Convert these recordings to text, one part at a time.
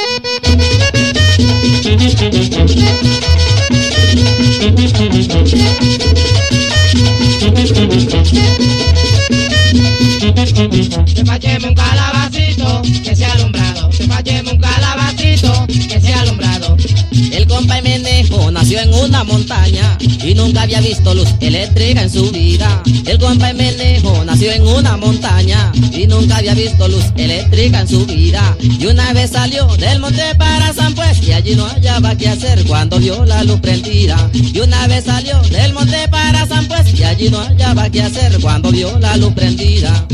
Despácheme un calabacito que sea alumbrado. Despácheme un calabacito que sea alumbrado. El compa Menejo nació en una montaña y nunca había visto luz eléctrica en su vida. El compa Menejo nació en una montaña y nunca había visto luz eléctrica en su vida. Y una vez salió del monte para San Pues y allí no hallaba qué hacer cuando vio la luz prendida. Y una vez salió del monte para San Pues y allí no hallaba qué hacer cuando vio la luz prendida.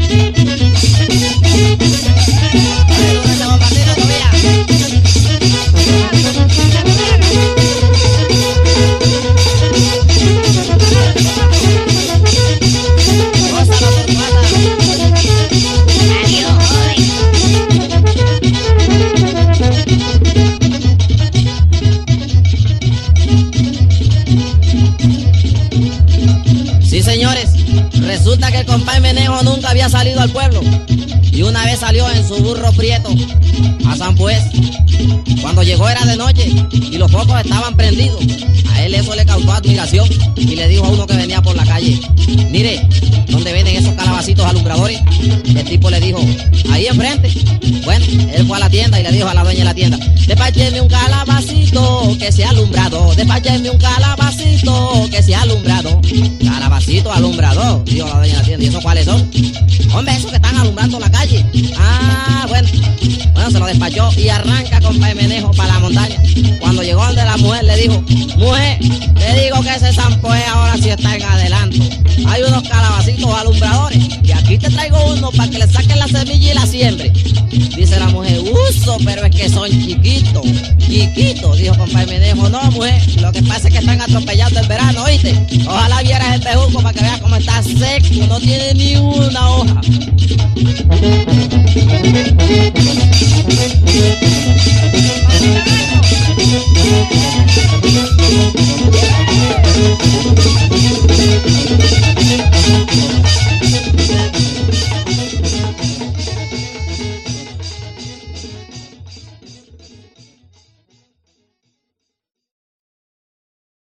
Sí, señores, resulta que el compadre Menejo nunca había salido al pueblo y una vez salió en su burro prieto a San Pues. Cuando llegó era de noche y los focos estaban prendidos. A él eso le causó admiración y le dijo a uno que venía por la calle: mire, ¿dónde venden esos calabacitos alumbradores? El tipo le dijo: ahí enfrente. Bueno, él fue a la tienda y le dijo a la dueña de la tienda: despácheme un calabacito que sea alumbrado. Despácheme un calabacito que sea alumbrado. Calabacito alumbrado, dijo la dueña de la tienda. ¿Y esos cuáles son? Hombre, esos que están alumbrando la calle. Ah, bueno, se lo despachó y arranca con Menejo para la montaña. Cuando llegó donde la mujer le dijo: mujer, te digo que ese San Pues ahora sí está en adelanto. Hay unos calabacitos alumbradores y aquí te traigo uno para que le saquen la semilla y la siembre. Dice la mujer: uso, pero es que son chiquitos. Chiquitos, dijo compadre Menejo. No, mujer, lo que pasa es que están atropellando el verano, ¿oíste? Ojalá vieras el bejuco para que veas cómo está seco, no tiene ni una hoja.